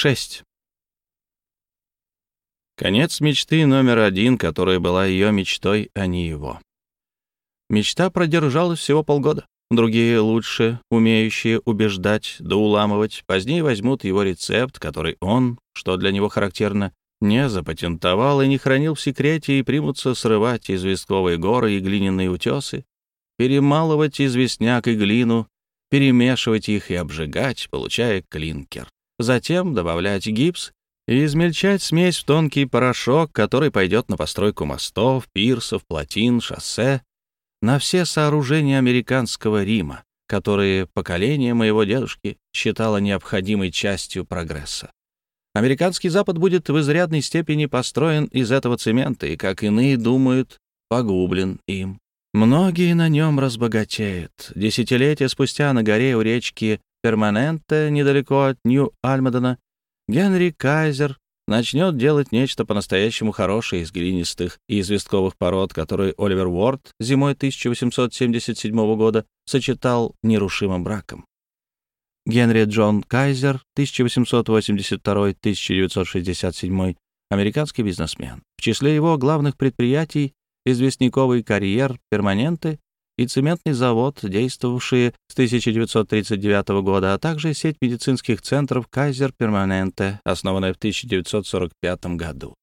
6. Конец мечты номер один, которая была ее мечтой, а не его. Мечта продержалась всего полгода. Другие, лучше умеющие убеждать да уламывать, позднее возьмут его рецепт, который он, что для него характерно, не запатентовал и не хранил в секрете, и примутся срывать известковые горы и глиняные утесы, перемалывать известняк и глину, перемешивать их и обжигать, получая клинкер. Затем добавлять гипс и измельчать смесь в тонкий порошок, который пойдет на постройку мостов, пирсов, плотин, шоссе, на все сооружения американского Рима, которые поколение моего дедушки считало необходимой частью прогресса. Американский Запад будет в изрядной степени построен из этого цемента и, как иные думают, погублен им. Многие на нем разбогатеют. Десятилетия спустя на горе у речки Перманенте, недалеко от Нью-Альмадена, Генри Кайзер начнет делать нечто по-настоящему хорошее из глинистых и известковых пород, которые Оливер Уорд зимой 1877 года сочетал нерушимым браком. Генри Джон Кайзер, 1882-1967, американский бизнесмен. В числе его главных предприятий известняковый карьер «Перманенте» и цементный завод, действовавшие с 1939 года, а также сеть медицинских центров «Кайзер Перманенте», основанная в 1945 году.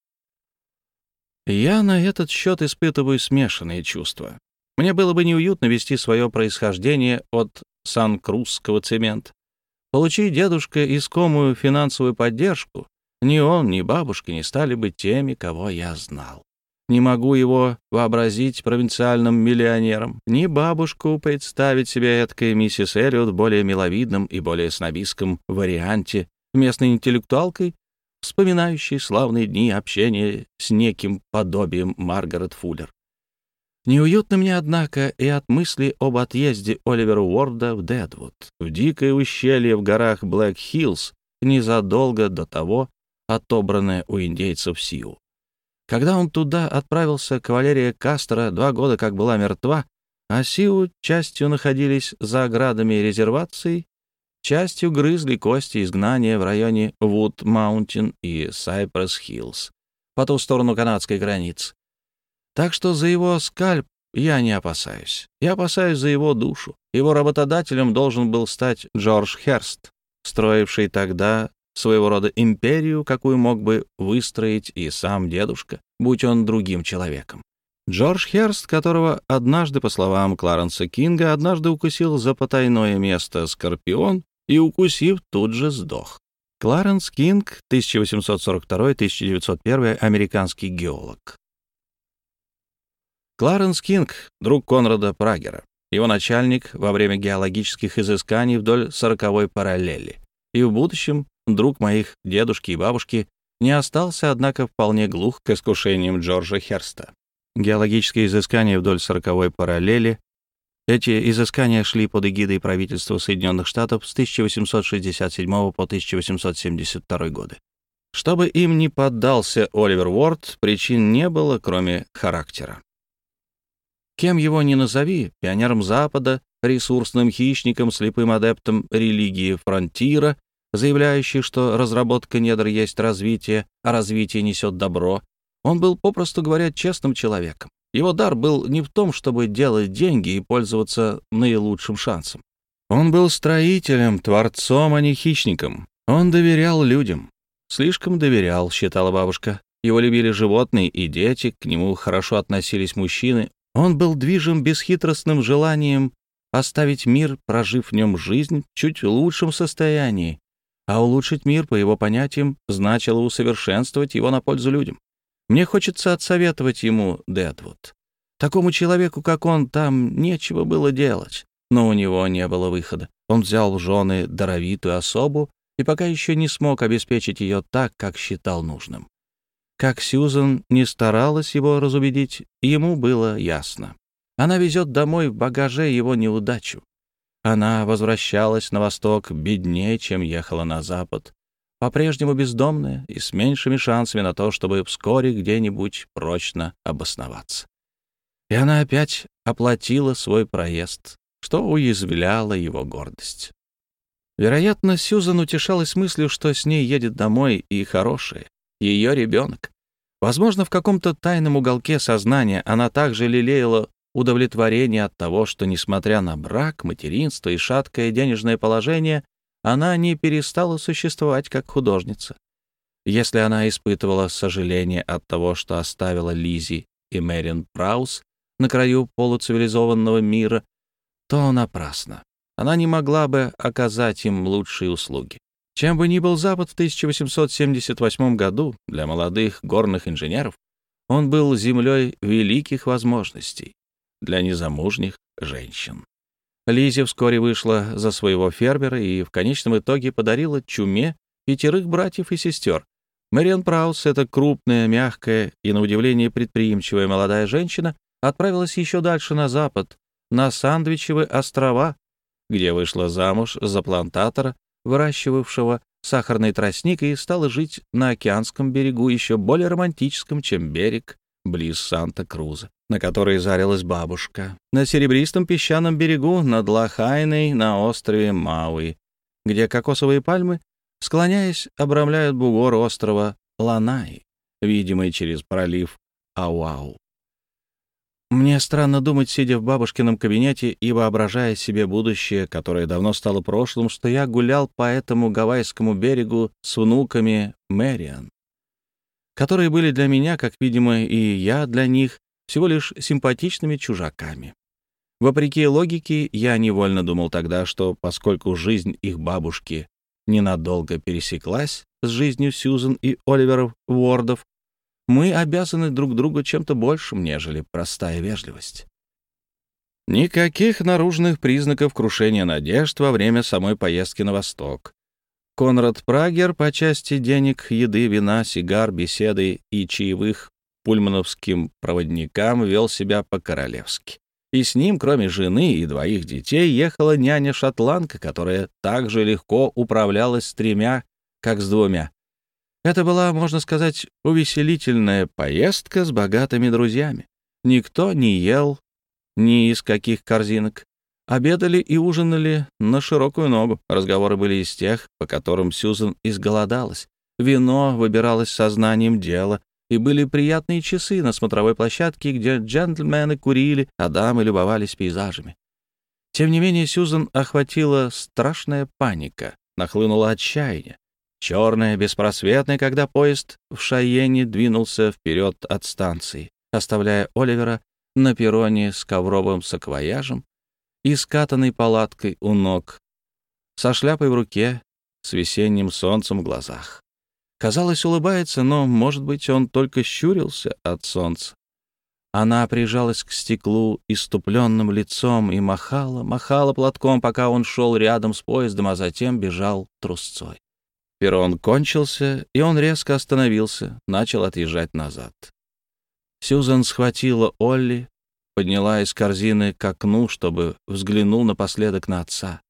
Я на этот счет испытываю смешанные чувства. Мне было бы неуютно вести свое происхождение от сан-крузского цемента. Получи дедушка искомую финансовую поддержку, ни он, ни бабушка не стали бы теми, кого я знал. Не могу его вообразить провинциальным миллионером, ни бабушку представить себе эткой миссис Эллиот в более миловидном и более снобистском варианте, местной интеллектуалкой, вспоминающей славные дни общения с неким подобием Маргарет Фуллер. Неуютно мне, однако, и от мысли об отъезде Оливера Уорда в Дедвуд, в дикое ущелье в горах Блэк-Хиллз, незадолго до того отобранное у индейцев Сиу. Когда он туда отправился, кавалерия Кастро 2 года как была мертва, а Сиу частью находились за оградами резерваций, частью грызли кости изгнания в районе Вуд-Маунтин и Сайпресс-Хиллз, по ту сторону канадской границы. Так что за его скальп я не опасаюсь. Я опасаюсь за его душу. Его работодателем должен был стать Джордж Херст, строивший тогда своего рода империю, какую мог бы выстроить и сам дедушка, будь он другим человеком. Джордж Херст, которого однажды, по словам Кларенса Кинга, однажды укусил за потайное место скорпион и, укусив, тут же сдох. Кларенс Кинг, 1842-1901, американский геолог. Кларенс Кинг — друг Конрада Прагера, его начальник во время геологических изысканий вдоль 40-й параллели. И в будущем друг моих дедушки и бабушки не остался, однако, вполне глух к искушениям Джорджа Херста. Геологические изыскания вдоль 40-й параллели. Эти изыскания шли под эгидой правительства Соединенных Штатов с 1867 по 1872 годы. Чтобы им не поддался Оливер Уорд, причин не было, кроме характера. Кем его ни назови, пионером Запада, ресурсным хищником, слепым адептом религии фронтира, заявляющий, что разработка недр есть развитие, а развитие несет добро, он был, попросту говоря, честным человеком. Его дар был не в том, чтобы делать деньги и пользоваться наилучшим шансом. Он был строителем, творцом, а не хищником. Он доверял людям. Слишком доверял, считала бабушка. Его любили животные и дети, к нему хорошо относились мужчины. Он был движим бесхитростным желанием оставить мир, прожив в нем жизнь, чуть в лучшем состоянии. А улучшить мир, по его понятиям, значило усовершенствовать его на пользу людям. Мне хочется отсоветовать ему Дедвуд. Такому человеку, как он, там нечего было делать. Но у него не было выхода. Он взял в жены даровитую особу и пока еще не смог обеспечить ее так, как считал нужным. Как Сьюзан не старалась его разубедить, ему было ясно. Она везет домой в багаже его неудачу. Она возвращалась на восток беднее, чем ехала на запад, по-прежнему бездомная и с меньшими шансами на то, чтобы вскоре где-нибудь прочно обосноваться. И она опять оплатила свой проезд, что уязвляло его гордость. Вероятно, Сьюзан утешалась мыслью, что с ней едет домой и хорошая, ее ребенок. Возможно, в каком-то тайном уголке сознания она также лелеяла удовлетворение от того, что, несмотря на брак, материнство и шаткое денежное положение, она не перестала существовать как художница. Если она испытывала сожаление от того, что оставила Лиззи и Мэриан Праус на краю полуцивилизованного мира, то напрасно. Она не могла бы оказать им лучшие услуги. Чем бы ни был Запад в 1878 году для молодых горных инженеров, он был землей великих возможностей для незамужних женщин. Лиззи вскоре вышла за своего фермера и в конечном итоге подарила чуме 5 братьев и сестер. Мэриан Праус, эта крупная, мягкая и, на удивление, предприимчивая молодая женщина, отправилась еще дальше на запад, на Сандвичевы острова, где вышла замуж за плантатора, выращивавшего сахарный тростник, и стала жить на океанском берегу, еще более романтическом, чем берег близ Санта-Круза, на который зарилась бабушка, на серебристом песчаном берегу над Лахайной на острове Мауи, где кокосовые пальмы, склоняясь, обрамляют бугор острова Ланай, видимый через пролив Ауау. Мне странно думать, сидя в бабушкином кабинете и воображая себе будущее, которое давно стало прошлым, что я гулял по этому гавайскому берегу с внуками Мэриан, которые были для меня, как, видимо, и я для них, всего лишь симпатичными чужаками. Вопреки логике, я невольно думал тогда, что поскольку жизнь их бабушки ненадолго пересеклась с жизнью Сьюзан и Оливера Уордов, мы обязаны друг другу чем-то большим, нежели простая вежливость. Никаких наружных признаков крушения надежд во время самой поездки на восток. Конрад Прагер по части денег, еды, вина, сигар, беседы и чаевых пульмановским проводникам вел себя по-королевски. И с ним, кроме жены и 2 детей, ехала няня-шотландка, которая так же легко управлялась с 3, как с 2. Это была, можно сказать, увеселительная поездка с богатыми друзьями. Никто не ел ни из каких корзинок. Обедали и ужинали на широкую ногу. Разговоры были из тех, по которым Сьюзан изголодалась. Вино выбиралось сознанием дела, и были приятные часы на смотровой площадке, где джентльмены курили, а дамы любовались пейзажами. Тем не менее, Сьюзан охватила страшная паника, нахлынуло отчаяние. Черное, беспросветное, когда поезд в Шайене двинулся вперед от станции, оставляя Оливера на перроне с ковровым саквояжем и скатанной палаткой у ног, со шляпой в руке, с весенним солнцем в глазах. Казалось, улыбается, но, может быть, он только щурился от солнца. Она прижалась к стеклу иступленным лицом и махала платком, пока он шел рядом с поездом, а затем бежал трусцой. Перрон кончился, и он резко остановился, начал отъезжать назад. Сьюзан схватила Олли, подняла из корзины к окну, чтобы взглянул напоследок на отца.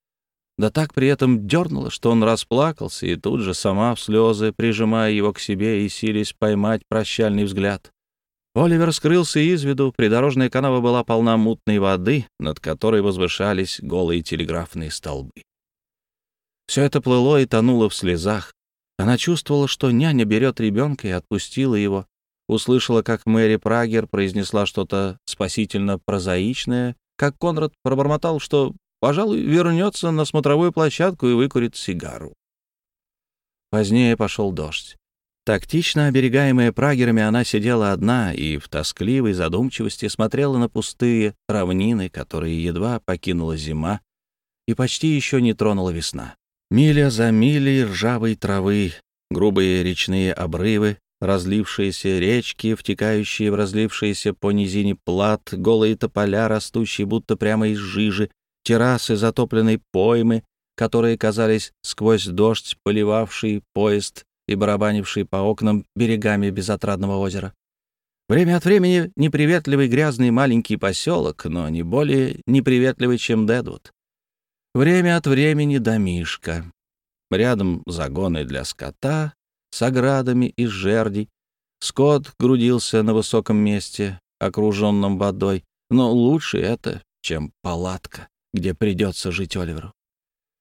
Да так при этом дернула, что он расплакался, и тут же сама в слезы, прижимая его к себе и силясь поймать прощальный взгляд. Оливер скрылся из виду, придорожная канава была полна мутной воды, над которой возвышались голые телеграфные столбы. Все это плыло и тонуло в слезах. Она чувствовала, что няня берет ребенка, и отпустила его. Услышала, как Мэри Прагер произнесла что-то спасительно прозаичное, как Конрад пробормотал, что, пожалуй, вернется на смотровую площадку и выкурит сигару. Позднее пошел дождь. Тактично оберегаемая Прагерами, она сидела одна и в тоскливой задумчивости смотрела на пустые равнины, которые едва покинула зима и почти еще не тронула весна. Миля за милей ржавой травы, грубые речные обрывы, разлившиеся речки, втекающие в разлившиеся по низине плат, голые тополя, растущие будто прямо из жижи, террасы затопленной поймы, которые казались сквозь дождь, поливавший поезд и барабанивший по окнам берегами безотрадного озера. Время от времени неприветливый грязный маленький поселок, но не более неприветливый, чем Дэдвуд. Время от времени домишка. Рядом загоны для скота с оградами из жердей. Скот грудился на высоком месте, окруженном водой, но лучше это, чем палатка, где придется жить Оливеру.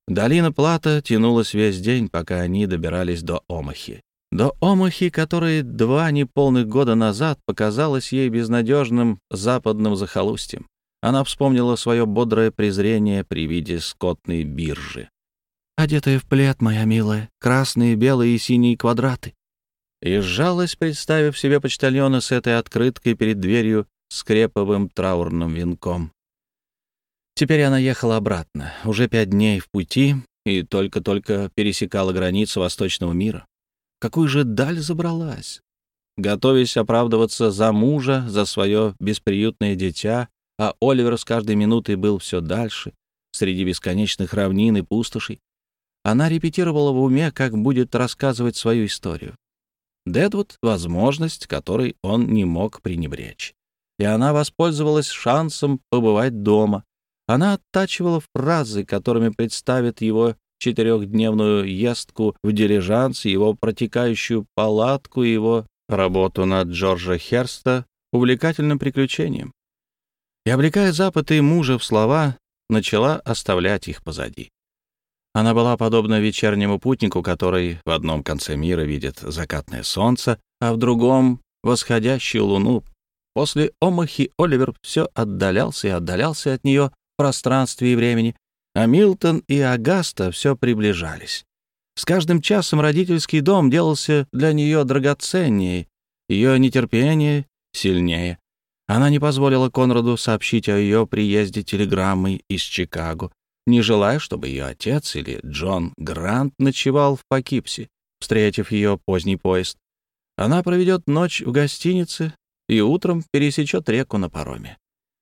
Долина Плата тянулась весь день, пока они добирались до Омахи. До Омахи, которая 2 неполных года назад показалась ей безнадежным западным захолустьем. Она вспомнила свое бодрое презрение при виде скотной биржи. «Одетая в плед, моя милая, красные, белые и синие квадраты». И сжалась, представив себе почтальона с этой открыткой перед дверью с креповым траурным венком. Теперь она ехала обратно, уже 5 дней в пути, и только-только пересекала границу восточного мира. Какую же даль забралась? Готовясь оправдываться за мужа, за свое бесприютное дитя, а Оливер с каждой минутой был все дальше, среди бесконечных равнин и пустошей, она репетировала в уме, как будет рассказывать свою историю. Дэдвуд — возможность, которой он не мог пренебречь. И она воспользовалась шансом побывать дома. Она оттачивала фразы, которыми представит его 4-дневную ездку в дилижанс, его протекающую палатку, его работу над Джорджа Херста увлекательным приключением. И, облекая Запад и мужа в слова, начала оставлять их позади. Она была подобна вечернему путнику, который в одном конце мира видит закатное солнце, а в другом — восходящую луну. После Омахи Оливер все отдалялся и отдалялся от нее в пространстве и времени, а Милтон и Агаста все приближались. С каждым часом родительский дом делался для нее драгоценнее, ее нетерпение сильнее. Она не позволила Конраду сообщить о ее приезде телеграммой из Чикаго, не желая, чтобы ее отец или Джон Грант ночевал в Покипси, встретив ее поздний поезд. Она проведет ночь в гостинице и утром пересечет реку на пароме.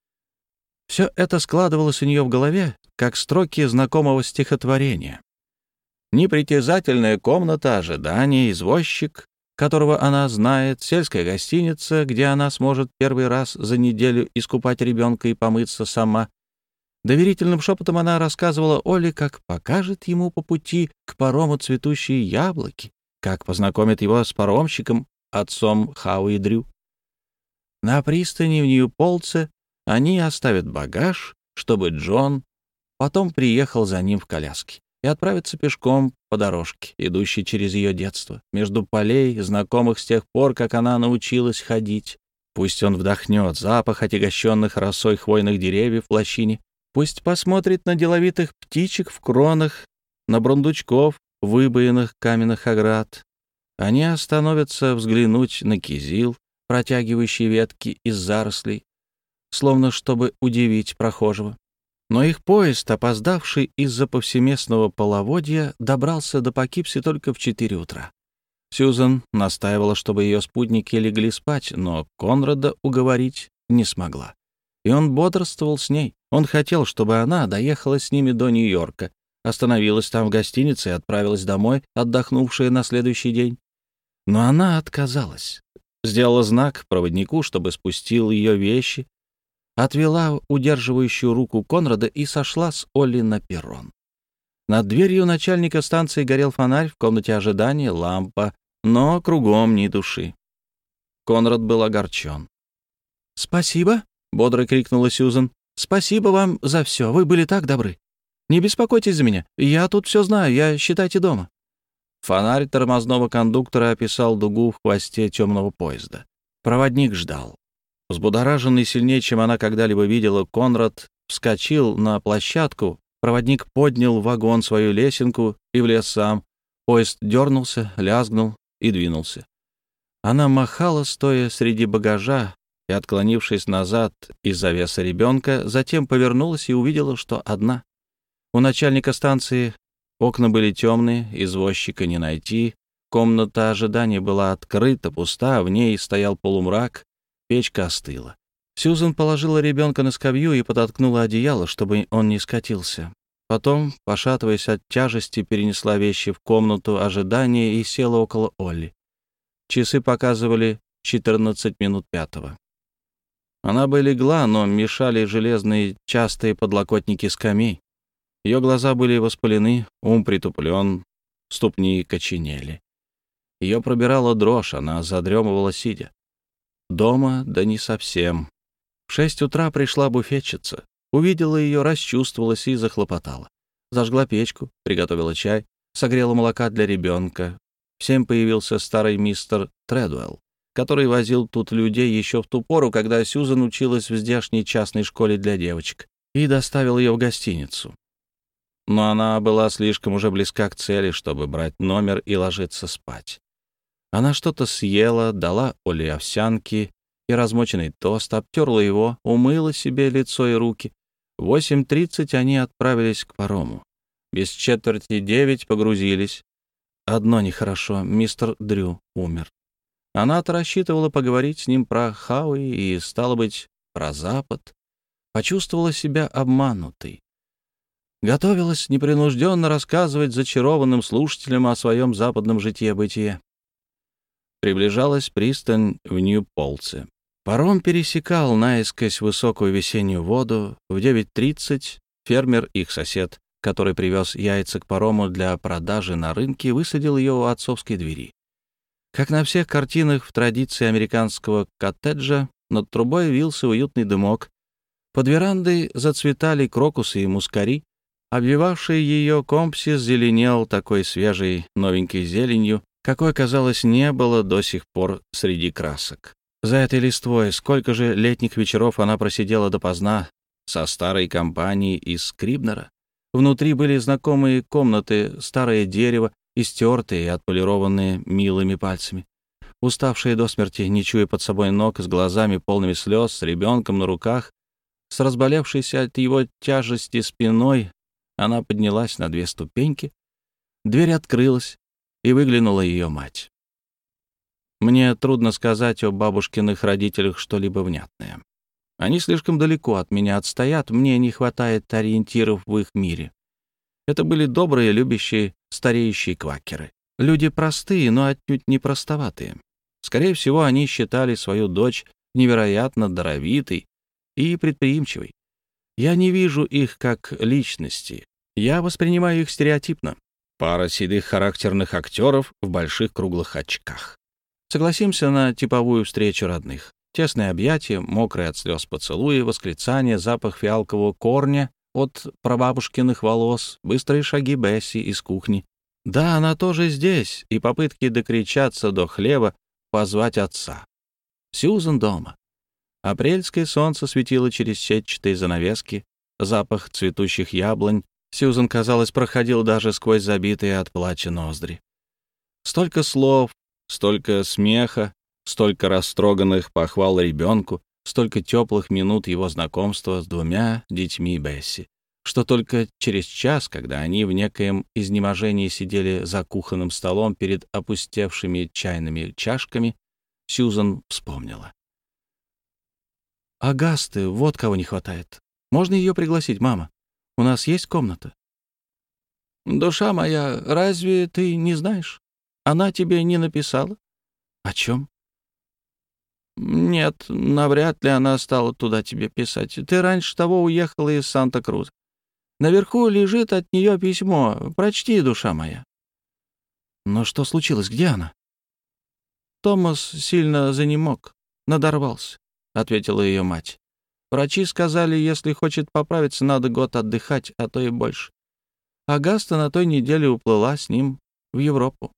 Все это складывалось у нее в голове, как строки знакомого стихотворения. Непритязательная комната ожидания, извозчик, которого она знает, сельская гостиница, где она сможет первый раз за неделю искупать ребенка и помыться сама. Доверительным шепотом она рассказывала Оле, как покажет ему по пути к парому цветущие яблоки, как познакомит его с паромщиком, отцом Хауи Дрю. На пристани в Ньюполце они оставят багаж, чтобы Джон потом приехал за ним в коляске и отправится пешком по дорожке, идущей через ее детство, между полей, знакомых с тех пор, как она научилась ходить. Пусть он вдохнет запах отягощенных росой хвойных деревьев в лощине, пусть посмотрит на деловитых птичек в кронах, на бурундучков, выбоенных каменных оград. Они остановятся взглянуть на кизил, протягивающий ветки из зарослей, словно чтобы удивить прохожего. Но их поезд, опоздавший из-за повсеместного половодья, добрался до Покипси только в 4 утра. Сьюзан настаивала, чтобы ее спутники легли спать, но Конрада уговорить не смогла. И он бодрствовал с ней. Он хотел, чтобы она доехала с ними до Нью-Йорка, остановилась там в гостинице и отправилась домой, отдохнувшая на следующий день. Но она отказалась. Сделала знак проводнику, чтобы спустил ее вещи, отвела удерживающую руку Конрада и сошла с Олли на перрон. Над дверью начальника станции горел фонарь, в комнате ожидания лампа, но кругом ни души. Конрад был огорчен. «Спасибо», — бодро крикнула Сьюзан. «Спасибо вам за все, вы были так добры. Не беспокойтесь за меня, я тут все знаю, я, считайте, дома». Фонарь тормозного кондуктора описал дугу в хвосте темного поезда. Проводник ждал. Взбудораженный сильнее, чем она когда-либо видела, Конрад вскочил на площадку, проводник поднял в вагон свою лесенку и влез сам. Поезд дернулся, лязгнул и двинулся. Она махала, стоя среди багажа, и, отклонившись назад из-за веса ребенка, затем повернулась и увидела, что одна. У начальника станции окна были темные, извозчика не найти, комната ожидания была открыта, пуста, в ней стоял полумрак, печка остыла. Сьюзан положила ребенка на скамью и подоткнула одеяло, чтобы он не скатился. Потом, пошатываясь от тяжести, перенесла вещи в комнату ожидания и села около Олли. Часы показывали 14 минут 5. Она бы легла, но мешали железные частые подлокотники скамей. Ее глаза были воспалены, ум притуплен, ступни коченели. Ее пробирала дрожь, она задремывала сидя. Дома, да не совсем. В 6 утра пришла буфетчица. Увидела ее, расчувствовалась и захлопотала. Зажгла печку, приготовила чай, согрела молока для ребенка. В 7 появился старый мистер Тредуэлл, который возил тут людей еще в ту пору, когда Сьюзан училась в здешней частной школе для девочек, и доставил ее в гостиницу. Но она была слишком уже близка к цели, чтобы брать номер и ложиться спать. Она что-то съела, дала Оле овсянки и размоченный тост, обтерла его, умыла себе лицо и руки. В 8:30 они отправились к парому. Без 8:45 погрузились. Одно нехорошо — мистер Дрю умер. Она-то рассчитывала поговорить с ним про Хауи и, стало быть, про Запад. Почувствовала себя обманутой. Готовилась непринужденно рассказывать зачарованным слушателям о своем западном житье-бытие. Приближалась пристань в Нью-Полце. Паром пересекал наискось высокую весеннюю воду. В 9:30 фермер, их сосед, который привез яйца к парому для продажи на рынке, высадил ее у отцовской двери. Как на всех картинах в традиции американского коттеджа, над трубой вился уютный дымок. Под верандой зацветали крокусы и мускари. Обвивавший ее компсис зеленел такой свежей новенькой зеленью, какой, казалось, не было до сих пор среди красок. За этой листвой сколько же летних вечеров она просидела допоздна со старой компанией из Скрибнера. Внутри были знакомые комнаты, старое дерево, истертые и отполированные милыми пальцами. Уставшая до смерти, не чуя под собой ног, с глазами полными слез, с ребенком на руках, с разболевшейся от его тяжести спиной, она поднялась на 2 ступеньки. Дверь открылась, и выглянула ее мать. Мне трудно сказать о бабушкиных родителях что-либо внятное. Они слишком далеко от меня отстоят, мне не хватает ориентиров в их мире. Это были добрые, любящие, стареющие квакеры. Люди простые, но отнюдь не простоватые. Скорее всего, они считали свою дочь невероятно даровитой и предприимчивой. Я не вижу их как личности. Я воспринимаю их стереотипно. Пара седых характерных актеров в больших круглых очках. Согласимся на типовую встречу родных. Тесные объятия, мокрые от слез поцелуи, восклицания, запах фиалкового корня от прабабушкиных волос, быстрые шаги Бесси из кухни. Да, она тоже здесь, и попытки докричаться до хлеба, позвать отца. Сьюзан дома. Апрельское солнце светило через сетчатые занавески, запах цветущих яблонь. Сьюзан, казалось, проходил даже сквозь забитые от плача ноздри. Столько слов, столько смеха, столько растроганных похвал ребенку, столько теплых минут его знакомства с 2 детьми Бесси, что только через час, когда они в некоем изнеможении сидели за кухонным столом перед опустевшими чайными чашками, Сьюзан вспомнила. «Агасты, вот кого не хватает. Можно ее пригласить, мама? У нас есть комната?» «Душа моя, разве ты не знаешь? Она тебе не написала?» «О чем?» «Нет, навряд ли она стала туда тебе писать. Ты раньше того уехала из Санта-Круза. Наверху лежит от нее письмо. Прочти, душа моя». «Но что случилось? Где она?» «Томас сильно занемог, надорвался», — ответила ее мать. «Врачи сказали, если хочет поправиться, надо год отдыхать, а то и больше. Агаста на той неделе уплыла с ним в Европу».